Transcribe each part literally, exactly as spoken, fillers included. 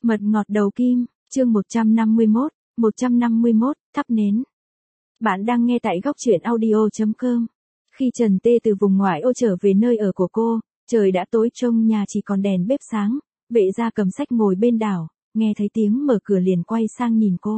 Mật ngọt đầu kim, chương một trăm năm mươi mốt, một trăm năm mươi mốt, thắp nến. Bạn đang nghe tại góc truyện audio chấm com. Khi Trần Tê từ vùng ngoại ô trở về nơi ở của cô, trời đã tối trông nhà chỉ còn đèn bếp sáng, vệ gia cầm sách ngồi bên đảo, nghe thấy tiếng mở cửa liền quay sang nhìn cô.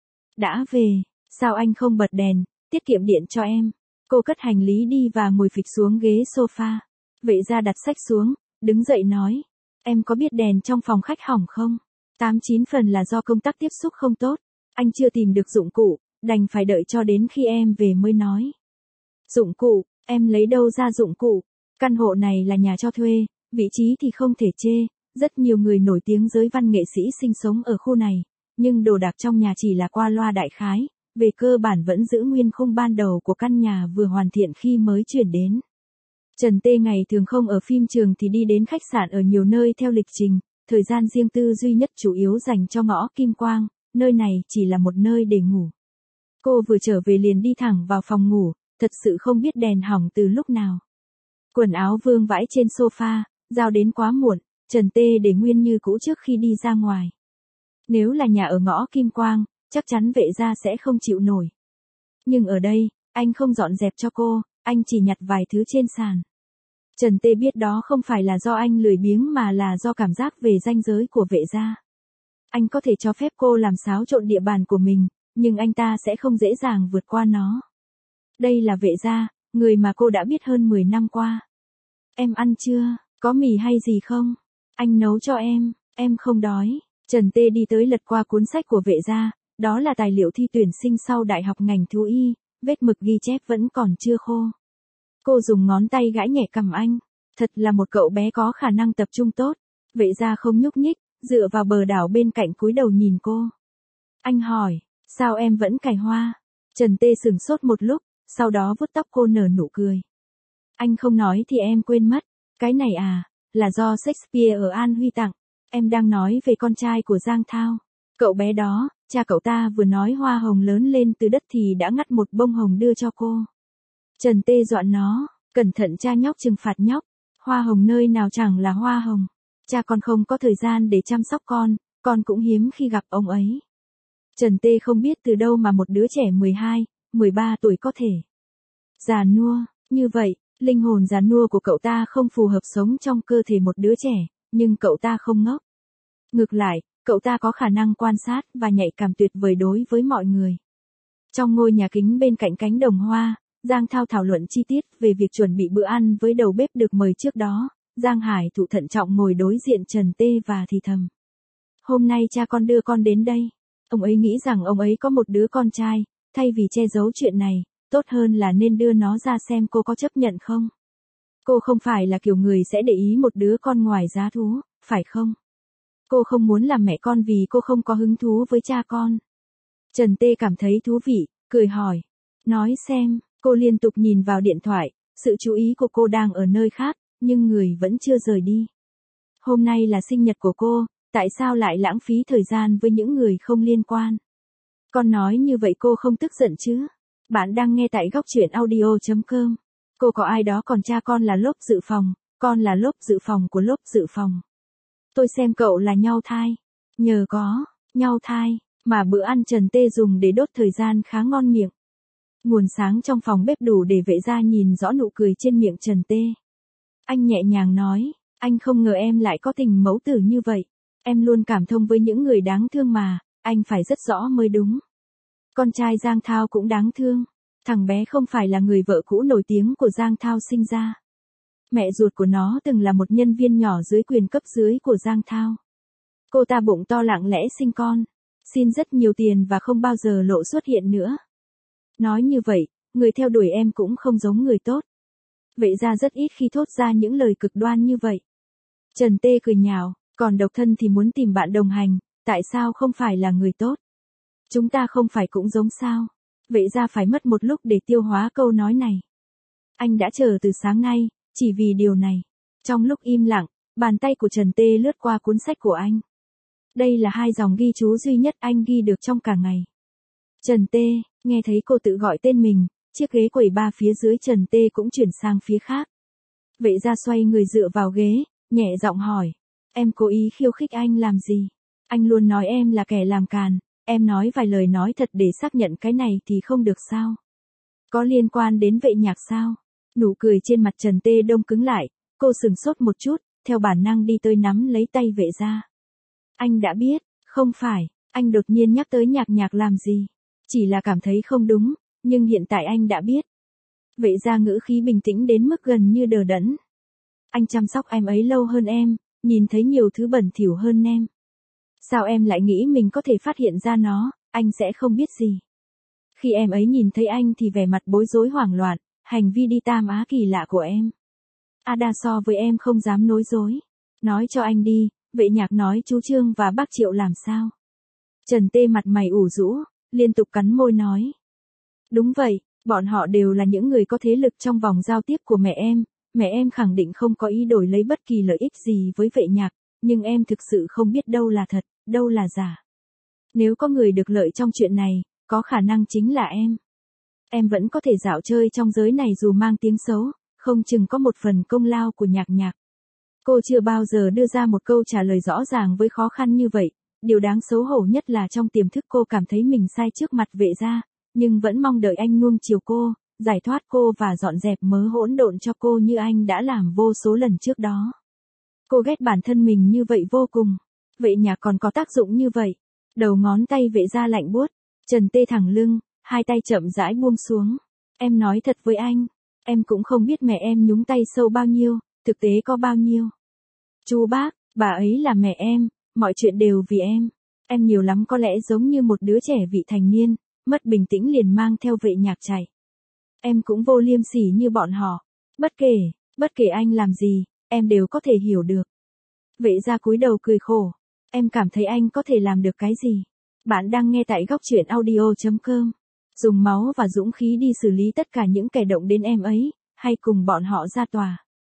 Đã về, sao anh không bật đèn, tiết kiệm điện cho em. Cô cất hành lý đi và ngồi phịch xuống ghế sofa. Vệ gia đặt sách xuống, đứng dậy nói, em có biết đèn trong phòng khách hỏng không? Tám chín phần là do công tắc tiếp xúc không tốt, anh chưa tìm được dụng cụ, đành phải đợi cho đến khi em về mới nói. Dụng cụ, em lấy đâu ra dụng cụ? Căn hộ này là nhà cho thuê, vị trí thì không thể chê, rất nhiều người nổi tiếng giới văn nghệ sĩ sinh sống ở khu này, nhưng đồ đạc trong nhà chỉ là qua loa đại khái, về cơ bản vẫn giữ nguyên khung ban đầu của căn nhà vừa hoàn thiện khi mới chuyển đến. Trần Tê ngày thường không ở phim trường thì đi đến khách sạn ở nhiều nơi theo lịch trình, thời gian riêng tư duy nhất chủ yếu dành cho ngõ Kim Quang, nơi này chỉ là một nơi để ngủ. Cô vừa trở về liền đi thẳng vào phòng ngủ, thật sự không biết đèn hỏng từ lúc nào. Quần áo vương vãi trên sofa, giao đến quá muộn, Trần Tê để nguyên như cũ trước khi đi ra ngoài. Nếu là nhà ở ngõ Kim Quang, chắc chắn vệ gia sẽ không chịu nổi. Nhưng ở đây, anh không dọn dẹp cho cô, anh chỉ nhặt vài thứ trên sàn. Trần Tê biết đó không phải là do anh lười biếng mà là do cảm giác về ranh giới của vệ gia. Anh có thể cho phép cô làm xáo trộn địa bàn của mình, nhưng anh ta sẽ không dễ dàng vượt qua nó. Đây là vệ gia, người mà cô đã biết hơn mười năm qua. Em ăn chưa, có mì hay gì không? Anh nấu cho em, em không đói. Trần Tê đi tới lật qua cuốn sách của vệ gia, đó là tài liệu thi tuyển sinh sau đại học ngành thú y, vết mực ghi chép vẫn còn chưa khô. Cô dùng ngón tay gãi nhẹ cằm anh, thật là một cậu bé có khả năng tập trung tốt. Vệ gia không nhúc nhích, dựa vào bờ đảo bên cạnh cúi đầu nhìn cô. Anh hỏi, sao em vẫn cài hoa? Trần Tê sửng sốt một lúc, sau đó vuốt tóc cô nở nụ cười. Anh không nói thì em quên mất, cái này à, là do Shakespeare ở An Huy tặng, em đang nói về con trai của Giang Thao. Cậu bé đó, cha cậu ta vừa nói hoa hồng lớn lên từ đất thì đã ngắt một bông hồng đưa cho cô. Trần Tê dọa nó, cẩn thận cha nhóc trừng phạt nhóc, hoa hồng nơi nào chẳng là hoa hồng. Cha con không có thời gian để chăm sóc con, con cũng hiếm khi gặp ông ấy. Trần Tê không biết từ đâu mà một đứa trẻ mười hai, mười ba tuổi có thể già nua, như vậy, linh hồn già nua của cậu ta không phù hợp sống trong cơ thể một đứa trẻ, nhưng cậu ta không ngốc. Ngược lại, cậu ta có khả năng quan sát và nhạy cảm tuyệt vời đối với mọi người. Trong ngôi nhà kính bên cạnh cánh đồng hoa, Giang Thao thảo luận chi tiết về việc chuẩn bị bữa ăn với đầu bếp được mời trước đó. Giang Hải Thụ thận trọng ngồi đối diện Trần Tê và thì thầm. Hôm nay cha con đưa con đến đây. Ông ấy nghĩ rằng ông ấy có một đứa con trai, thay vì che giấu chuyện này, tốt hơn là nên đưa nó ra xem cô có chấp nhận không. Cô không phải là kiểu người sẽ để ý một đứa con ngoài giá thú, phải không? Cô không muốn làm mẹ con vì cô không có hứng thú với cha con. Trần Tê cảm thấy thú vị, cười hỏi. Nói xem, cô liên tục nhìn vào điện thoại, sự chú ý của cô đang ở nơi khác, nhưng người vẫn chưa rời đi. Hôm nay là sinh nhật của cô, tại sao lại lãng phí thời gian với những người không liên quan? Con nói như vậy cô không tức giận chứ? Bạn đang nghe tại góc truyện audio chấm com. Cô có ai đó còn cha con là lốp dự phòng, con là lốp dự phòng của lốp dự phòng. Tôi xem cậu là nhau thai. Nhờ có, nhau thai, mà bữa ăn Trần Tê dùng để đốt thời gian khá ngon miệng. Nguồn sáng trong phòng bếp đủ để vệ gia nhìn rõ nụ cười trên miệng Trần Tê. Anh nhẹ nhàng nói, anh không ngờ em lại có tình mẫu tử như vậy. Em luôn cảm thông với những người đáng thương mà, anh phải rất rõ mới đúng. Con trai Giang Thao cũng đáng thương. Thằng bé không phải là người vợ cũ nổi tiếng của Giang Thao sinh ra. Mẹ ruột của nó từng là một nhân viên nhỏ dưới quyền cấp dưới của Giang Thao. Cô ta bụng to lặng lẽ sinh con, xin rất nhiều tiền và không bao giờ lộ xuất hiện nữa. Nói như vậy, người theo đuổi em cũng không giống người tốt. Vậy ra rất ít khi thốt ra những lời cực đoan như vậy. Trần Tê cười nhạo, còn độc thân thì muốn tìm bạn đồng hành, tại sao không phải là người tốt? Chúng ta không phải cũng giống sao? Vậy ra phải mất một lúc để tiêu hóa câu nói này. Anh đã chờ từ sáng nay, chỉ vì điều này. Trong lúc im lặng, bàn tay của Trần Tê lướt qua cuốn sách của anh. Đây là hai dòng ghi chú duy nhất anh ghi được trong cả ngày. Trần Tê, nghe thấy cô tự gọi tên mình, chiếc ghế quầy ba phía dưới Trần Tê cũng chuyển sang phía khác. Vệ gia xoay người dựa vào ghế, nhẹ giọng hỏi. Em cố ý khiêu khích anh làm gì? Anh luôn nói em là kẻ làm càn, em nói vài lời nói thật để xác nhận cái này thì không được sao? Có liên quan đến Vệ Nhạc sao? Nụ cười trên mặt Trần Tê đông cứng lại, cô sừng sốt một chút, theo bản năng đi tới nắm lấy tay Vệ Gia. Anh đã biết, không phải, anh đột nhiên nhắc tới Nhạc Nhạc làm gì? Chỉ là cảm thấy không đúng, nhưng hiện tại anh đã biết. Vệ Gia ngữ khí bình tĩnh đến mức gần như đờ đẫn. Anh chăm sóc em ấy lâu hơn em, nhìn thấy nhiều thứ bẩn thỉu hơn em. Sao em lại nghĩ mình có thể phát hiện ra nó, anh sẽ không biết gì? Khi em ấy nhìn thấy anh thì vẻ mặt bối rối hoảng loạn, hành vi đi tam á kỳ lạ của em. Ada so với em không dám nói dối. Nói cho anh đi, Vệ Nhạc nói chú Trương và bác Triệu làm sao? Trần Tê mặt mày ủ rũ, liên tục cắn môi nói. Đúng vậy, bọn họ đều là những người có thế lực trong vòng giao tiếp của mẹ em. Mẹ em khẳng định không có ý đổi lấy bất kỳ lợi ích gì với Vệ Nhạc, nhưng em thực sự không biết đâu là thật, đâu là giả. Nếu có người được lợi trong chuyện này, có khả năng chính là em. Em vẫn có thể dạo chơi trong giới này dù mang tiếng xấu, không chừng có một phần công lao của Nhạc Nhạc. Cô chưa bao giờ đưa ra một câu trả lời rõ ràng với khó khăn như vậy, điều đáng xấu hổ nhất là trong tiềm thức cô cảm thấy mình sai trước mặt Vệ Gia, nhưng vẫn mong đợi anh nuông chiều cô, giải thoát cô và dọn dẹp mớ hỗn độn cho cô như anh đã làm vô số lần trước đó. Cô ghét bản thân mình như vậy vô cùng. Vệ Nhạc còn có tác dụng như vậy. Đầu ngón tay Vệ Gia lạnh buốt, Trần Tê thẳng lưng, hai tay chậm rãi buông xuống. Em nói thật với anh, em cũng không biết mẹ em nhúng tay sâu bao nhiêu, thực tế có bao nhiêu. Chú bác, bà ấy là mẹ em, mọi chuyện đều vì em. Em nhiều lắm có lẽ giống như một đứa trẻ vị thành niên, mất bình tĩnh liền mang theo Vệ Nhạc chạy. Em cũng vô liêm sỉ như bọn họ. Bất kể, bất kể anh làm gì, em đều có thể hiểu được. Vệ Gia cúi đầu cười khổ. Em cảm thấy anh có thể làm được cái gì? Bạn đang nghe tại góc truyện audio chấm com. Dùng máu và dũng khí đi xử lý tất cả những kẻ động đến em ấy, hay cùng bọn họ ra tòa.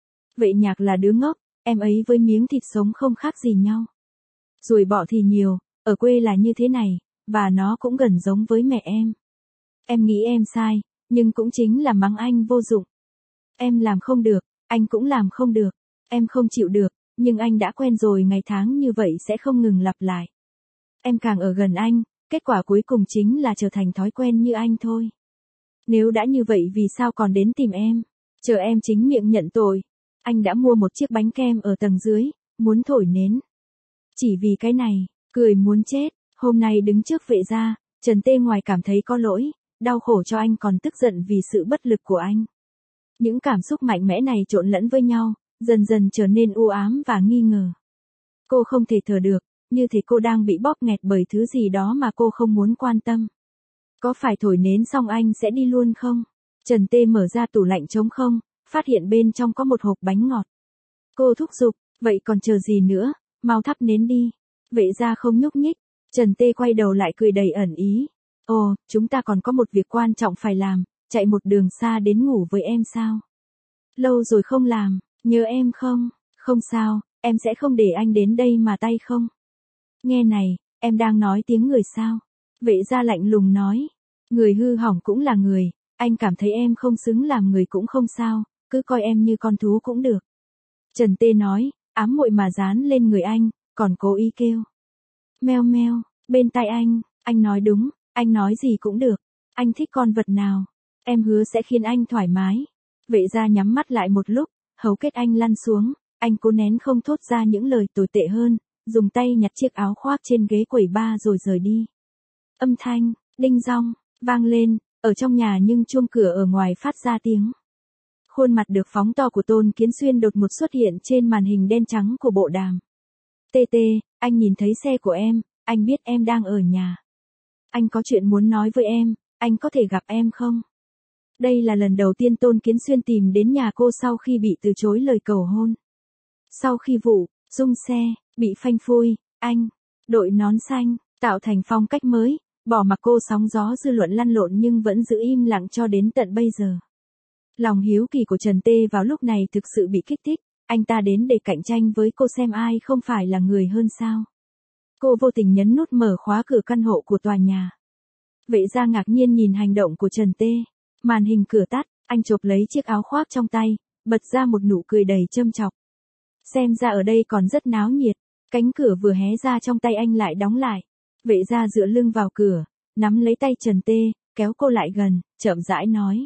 Vệ Nhạc là đứa ngốc, em ấy với miếng thịt sống không khác gì nhau. Ruồi bọ thì nhiều, ở quê là như thế này, và nó cũng gần giống với mẹ em. Em nghĩ em sai, nhưng cũng chính là mắng anh vô dụng. Em làm không được, anh cũng làm không được. Em không chịu được, nhưng anh đã quen rồi, ngày tháng như vậy sẽ không ngừng lặp lại. Em càng ở gần anh, kết quả cuối cùng chính là trở thành thói quen như anh thôi. Nếu đã như vậy vì sao còn đến tìm em? Chờ em chính miệng nhận tội. Anh đã mua một chiếc bánh kem ở tầng dưới, muốn thổi nến. Chỉ vì cái này, cười muốn chết. Hôm nay đứng trước Vệ Gia, Trần Tê ngoài cảm thấy có lỗi, đau khổ cho anh còn tức giận vì sự bất lực của anh. Những cảm xúc mạnh mẽ này trộn lẫn với nhau, dần dần trở nên u ám và nghi ngờ. Cô không thể thở được, như thể cô đang bị bóp nghẹt bởi thứ gì đó mà cô không muốn quan tâm. Có phải thổi nến xong anh sẽ đi luôn không? Trần Tê mở ra tủ lạnh trống không, phát hiện bên trong có một hộp bánh ngọt. Cô thúc giục, vậy còn chờ gì nữa, mau thắp nến đi. Vệ Gia không nhúc nhích, Trần Tê quay đầu lại cười đầy ẩn ý. Ồ, chúng ta còn có một việc quan trọng phải làm, chạy một đường xa đến ngủ với em sao? Lâu rồi không làm, nhớ em không? Không sao, em sẽ không để anh đến đây mà tay không. Nghe này, em đang nói tiếng người sao? Vệ Gia lạnh lùng nói. Người hư hỏng cũng là người, anh cảm thấy em không xứng làm người cũng không sao, cứ coi em như con thú cũng được. Trần Tê nói, ám muội mà dán lên người anh, còn cố ý kêu. Meo meo, bên tai anh, anh nói đúng, anh nói gì cũng được. Anh thích con vật nào? Em hứa sẽ khiến anh thoải mái. Vệ Gia nhắm mắt lại một lúc, hầu kết anh lăn xuống, anh cố nén không thốt ra những lời tồi tệ hơn, dùng tay nhặt chiếc áo khoác trên ghế quầy bar rồi rời đi. Âm thanh, đinh dong, vang lên, ở trong nhà nhưng chuông cửa ở ngoài phát ra tiếng. Khuôn mặt được phóng to của Tôn Kiến Xuyên đột ngột xuất hiện trên màn hình đen trắng của bộ đàm. Tê tê, anh nhìn thấy xe của em, anh biết em đang ở nhà. Anh có chuyện muốn nói với em, anh có thể gặp em không? Đây là lần đầu tiên Tôn Kiến Xuyên tìm đến nhà cô sau khi bị từ chối lời cầu hôn. Sau khi vụ, rung xe, bị phanh phui, anh, đội nón xanh, tạo thành phong cách mới, bỏ mặc cô sóng gió dư luận lăn lộn nhưng vẫn giữ im lặng cho đến tận bây giờ. Lòng hiếu kỳ của Trần Tê vào lúc này thực sự bị kích thích, anh ta đến để cạnh tranh với cô xem ai không phải là người hơn sao. Cô vô tình nhấn nút mở khóa cửa căn hộ của tòa nhà. Vệ Gia ngạc nhiên nhìn hành động của Trần Tê. Màn hình cửa tắt, anh chộp lấy chiếc áo khoác trong tay, bật ra một nụ cười đầy châm chọc. Xem ra ở đây còn rất náo nhiệt. Cánh cửa vừa hé ra trong tay anh lại đóng lại. Vệ gia dựa lưng vào cửa, nắm lấy tay Trần Tê, kéo cô lại gần, chậm rãi nói.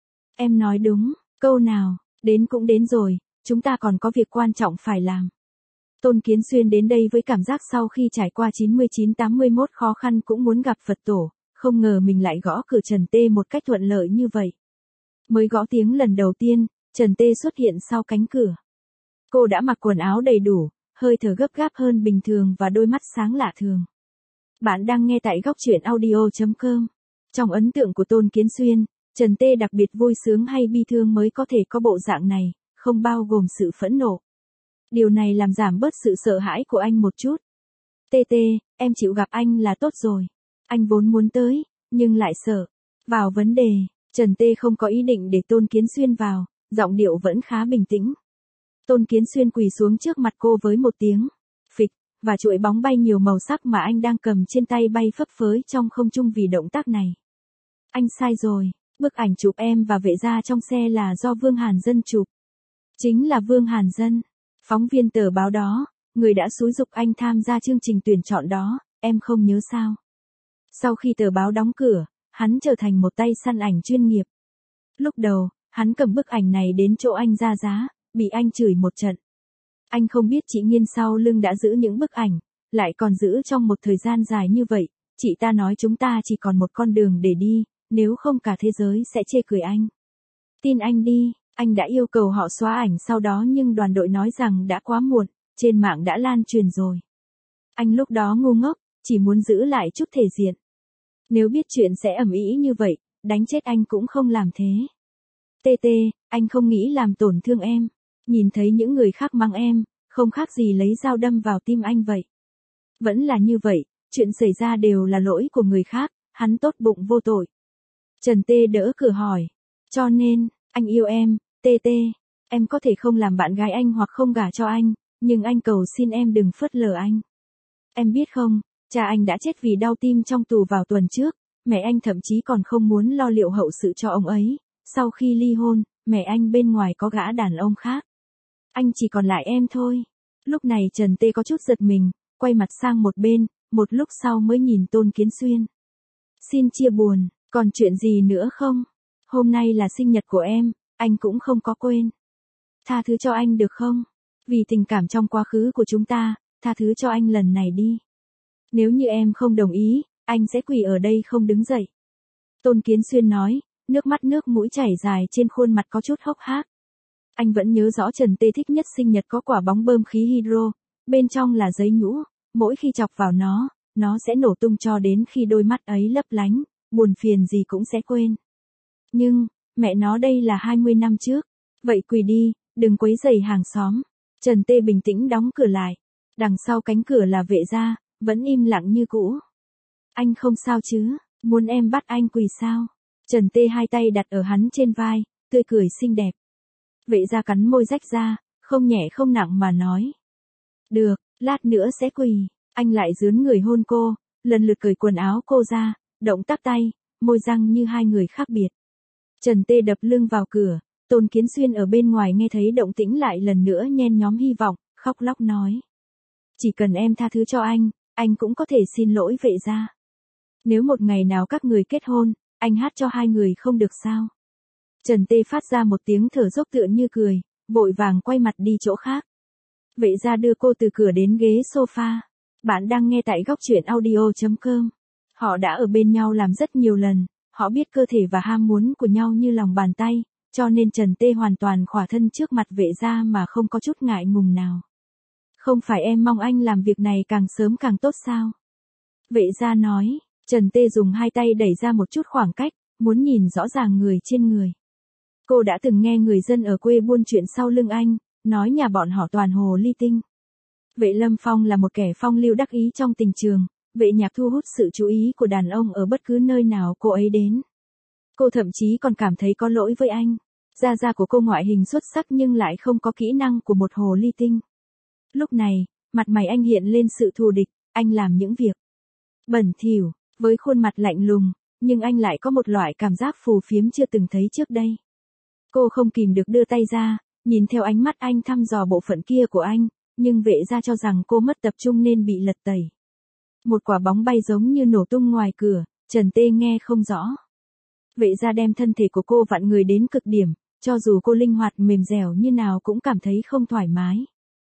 Em nói đúng, câu nào, đến cũng đến rồi, chúng ta còn có việc quan trọng phải làm. Tôn Kiến Xuyên đến đây với cảm giác sau khi trải qua chín mươi chín tám mươi mốt khó khăn cũng muốn gặp Phật tổ, không ngờ mình lại gõ cửa Trần Tê một cách thuận lợi như vậy. Mới gõ tiếng lần đầu tiên, Trần Tê xuất hiện sau cánh cửa. Cô đã mặc quần áo đầy đủ, hơi thở gấp gáp hơn bình thường và đôi mắt sáng lạ thường. Bạn đang nghe tại góc truyện audio chấm com. Trong ấn tượng của Tôn Kiến Xuyên, Trần Tê đặc biệt vui sướng hay bi thương mới có thể có bộ dạng này, không bao gồm sự phẫn nộ. Điều này làm giảm bớt sự sợ hãi của anh một chút. Tê Tê, em chịu gặp anh là tốt rồi. Anh vốn muốn tới, nhưng lại sợ. Vào vấn đề, Trần Tê không có ý định để Tôn Kiến Xuyên vào, giọng điệu vẫn khá bình tĩnh. Tôn Kiến Xuyên quỳ xuống trước mặt cô với một tiếng phịch, và chuỗi bóng bay nhiều màu sắc mà anh đang cầm trên tay bay phấp phới trong không trung vì động tác này. Anh sai rồi, bức ảnh chụp em và Vệ gia trong xe là do Vương Hàn Dân chụp. Chính là Vương Hàn Dân, phóng viên tờ báo đó, người đã xúi giục anh tham gia chương trình tuyển chọn đó, em không nhớ sao. Sau khi tờ báo đóng cửa, hắn trở thành một tay săn ảnh chuyên nghiệp. Lúc đầu, hắn cầm bức ảnh này đến chỗ anh ra giá, bị anh chửi một trận. Anh không biết chị Nghiên sau lưng đã giữ những bức ảnh, lại còn giữ trong một thời gian dài như vậy, chị ta nói chúng ta chỉ còn một con đường để đi, nếu không cả thế giới sẽ chê cười anh. Tin anh đi, anh đã yêu cầu họ xóa ảnh sau đó nhưng đoàn đội nói rằng đã quá muộn, trên mạng đã lan truyền rồi. Anh lúc đó ngu ngốc, chỉ muốn giữ lại chút thể diện. Nếu biết chuyện sẽ ầm ĩ như vậy, đánh chết anh cũng không làm thế. Tê Tê, anh không nghĩ làm tổn thương em. Nhìn thấy những người khác mắng em, không khác gì lấy dao đâm vào tim anh vậy. Vẫn là như vậy, chuyện xảy ra đều là lỗi của người khác, hắn tốt bụng vô tội. Trần Tê đỡ cửa hỏi. Cho nên, anh yêu em, Tê Tê, em có thể không làm bạn gái anh hoặc không gả cho anh, nhưng anh cầu xin em đừng phớt lờ anh. Em biết không, cha anh đã chết vì đau tim trong tù vào tuần trước, mẹ anh thậm chí còn không muốn lo liệu hậu sự cho ông ấy. Sau khi ly hôn, mẹ anh bên ngoài có gã đàn ông khác. Anh chỉ còn lại em thôi. Lúc này Trần Tê có chút giật mình, quay mặt sang một bên, một lúc sau mới nhìn Tôn Kiến Xuyên. Xin chia buồn, còn chuyện gì nữa không? Hôm nay là sinh nhật của em, anh cũng không có quên. Tha thứ cho anh được không? Vì tình cảm trong quá khứ của chúng ta, tha thứ cho anh lần này đi. Nếu như em không đồng ý, anh sẽ quỳ ở đây không đứng dậy. Tôn Kiến Xuyên nói, nước mắt nước mũi chảy dài trên khuôn mặt có chút hốc hác. Anh vẫn nhớ rõ Trần Tê thích nhất sinh nhật có quả bóng bơm khí hydro, bên trong là giấy nhũ, mỗi khi chọc vào nó, nó sẽ nổ tung cho đến khi đôi mắt ấy lấp lánh, buồn phiền gì cũng sẽ quên. Nhưng, mẹ nó đây là hai mươi năm trước, vậy quỳ đi, đừng quấy rầy hàng xóm. Trần Tê bình tĩnh đóng cửa lại, đằng sau cánh cửa là Vệ gia, vẫn im lặng như cũ. Anh không sao chứ, muốn em bắt anh quỳ sao? Trần Tê hai tay đặt ở hắn trên vai, tươi cười xinh đẹp. Vệ gia cắn môi rách ra, không nhẹ không nặng mà nói. Được, lát nữa sẽ quỳ. Anh lại dướn người hôn cô, lần lượt cởi quần áo cô ra, động tác tay, môi răng như hai người khác biệt. Trần Tê đập lưng vào cửa, Tôn Kiến Xuyên ở bên ngoài nghe thấy động tĩnh lại lần nữa nhen nhóm hy vọng, khóc lóc nói. Chỉ cần em tha thứ cho anh, anh cũng có thể xin lỗi Vệ gia. Nếu một ngày nào các người kết hôn, anh hát cho hai người không được sao? Trần Tê phát ra một tiếng thở dốc tựa như cười, vội vàng quay mặt đi chỗ khác. Vệ gia đưa cô từ cửa đến ghế sofa. Bạn đang nghe tại góc truyện audio chấm com. Họ đã ở bên nhau làm rất nhiều lần, họ biết cơ thể và ham muốn của nhau như lòng bàn tay, cho nên Trần Tê hoàn toàn khỏa thân trước mặt Vệ gia mà không có chút ngại ngùng nào. Không phải em mong anh làm việc này càng sớm càng tốt sao? Vệ gia nói. Trần Tê dùng hai tay đẩy ra một chút khoảng cách, muốn nhìn rõ ràng người trên người. Cô đã từng nghe người dân ở quê buôn chuyện sau lưng anh, nói nhà bọn họ toàn hồ ly tinh. Vệ Lâm Phong là một kẻ phong lưu đắc ý trong tình trường, Vệ Nhạc thu hút sự chú ý của đàn ông ở bất cứ nơi nào cô ấy đến. Cô thậm chí còn cảm thấy có lỗi với anh. Gia gia của cô ngoại hình xuất sắc nhưng lại không có kỹ năng của một hồ ly tinh. Lúc này, mặt mày anh hiện lên sự thù địch, anh làm những việc bẩn thỉu, với khuôn mặt lạnh lùng, nhưng anh lại có một loại cảm giác phù phiếm chưa từng thấy trước đây. Cô không kìm được đưa tay ra, nhìn theo ánh mắt anh thăm dò bộ phận kia của anh, nhưng vệ gia cho rằng cô mất tập trung nên bị lật tẩy. Một quả bóng bay giống như nổ tung ngoài cửa, Trần Tê nghe không rõ. Vệ gia đem thân thể của cô vặn người đến cực điểm, cho dù cô linh hoạt mềm dẻo như nào cũng cảm thấy không thoải mái.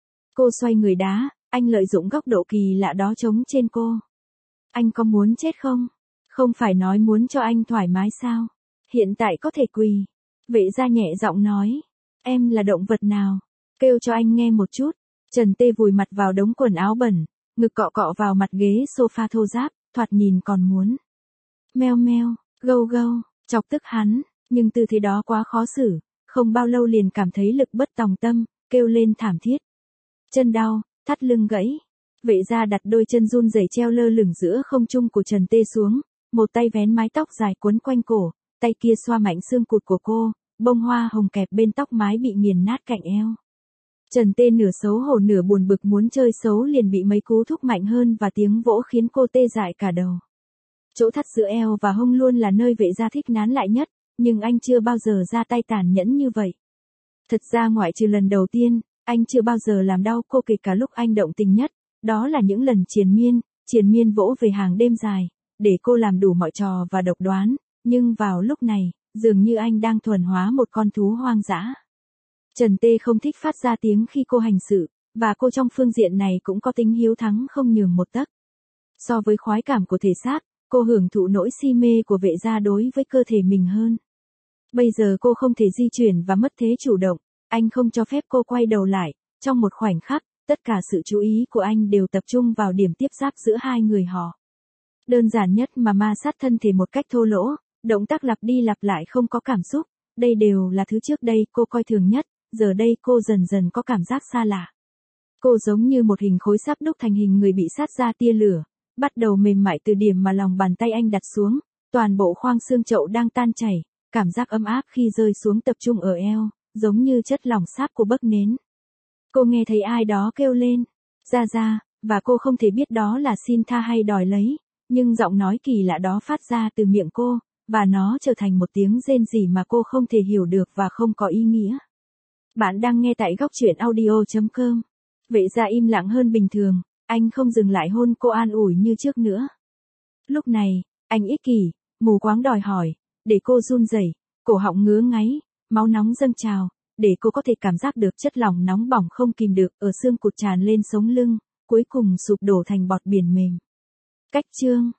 Cô xoay người đá, anh lợi dụng góc độ kỳ lạ đó chống trên cô. Anh có muốn chết không? Không phải nói muốn cho anh thoải mái sao? Hiện tại có thể quỳ. Vệ gia nhẹ giọng nói. Em là động vật nào? Kêu cho anh nghe một chút. Trần Tê vùi mặt vào đống quần áo bẩn, ngực cọ cọ vào mặt ghế sofa thô ráp, thoạt nhìn còn muốn. Meo meo, gâu gâu, chọc tức hắn, nhưng tư thế đó quá khó xử, không bao lâu liền cảm thấy lực bất tòng tâm, kêu lên thảm thiết. Chân đau, thắt lưng gãy. Vệ gia đặt đôi chân run rẩy treo lơ lửng giữa không trung của Trần Tê xuống, một tay vén mái tóc dài quấn quanh cổ, tay kia xoa mạnh xương cụt của cô, bông hoa hồng kẹp bên tóc mái bị nghiền nát cạnh eo. Trần Tê nửa xấu hổ nửa buồn bực muốn chơi xấu liền bị mấy cú thúc mạnh hơn và tiếng vỗ khiến cô tê dại cả đầu. Chỗ thắt giữa eo và hông luôn là nơi vệ gia thích nán lại nhất, nhưng anh chưa bao giờ ra tay tàn nhẫn như vậy. Thật ra ngoại trừ lần đầu tiên, anh chưa bao giờ làm đau cô kể cả lúc anh động tình nhất, đó là những lần triền miên, triền miên vỗ về hàng đêm dài, để cô làm đủ mọi trò và độc đoán, nhưng vào lúc này, dường như anh đang thuần hóa một con thú hoang dã. Trần Tê không thích phát ra tiếng khi cô hành sự, và cô trong phương diện này cũng có tính hiếu thắng không nhường một tấc. So với khoái cảm của thể xác, cô hưởng thụ nỗi si mê của vệ gia đối với cơ thể mình hơn. Bây giờ cô không thể di chuyển và mất thế chủ động, anh không cho phép cô quay đầu lại, trong một khoảnh khắc, tất cả sự chú ý của anh đều tập trung vào điểm tiếp giáp giữa hai người họ. Đơn giản nhất mà ma sát thân thể một cách thô lỗ, động tác lặp đi lặp lại không có cảm xúc, đây đều là thứ trước đây cô coi thường nhất, giờ đây cô dần dần có cảm giác xa lạ. Cô giống như một hình khối sắp đúc thành hình người bị sát ra tia lửa, bắt đầu mềm mại từ điểm mà lòng bàn tay anh đặt xuống, toàn bộ khoang xương chậu đang tan chảy, cảm giác ấm áp khi rơi xuống tập trung ở eo, giống như chất lỏng sáp của bấc nến. Cô nghe thấy ai đó kêu lên, ra ra, và cô không thể biết đó là xin tha hay đòi lấy, nhưng giọng nói kỳ lạ đó phát ra từ miệng cô, và nó trở thành một tiếng rên rỉ mà cô không thể hiểu được và không có ý nghĩa. Bạn đang nghe tại góc truyện audio chấm com. Vệ gia im lặng hơn bình thường, anh không dừng lại hôn cô an ủi như trước nữa. Lúc này, anh ích kỷ, mù quáng đòi hỏi, để cô run rẩy, cổ họng ngứa ngáy, máu nóng dâng trào, để cô có thể cảm giác được chất lỏng nóng bỏng không kìm được ở xương cụt tràn lên sống lưng, cuối cùng sụp đổ thành bọt biển mềm. Cách chương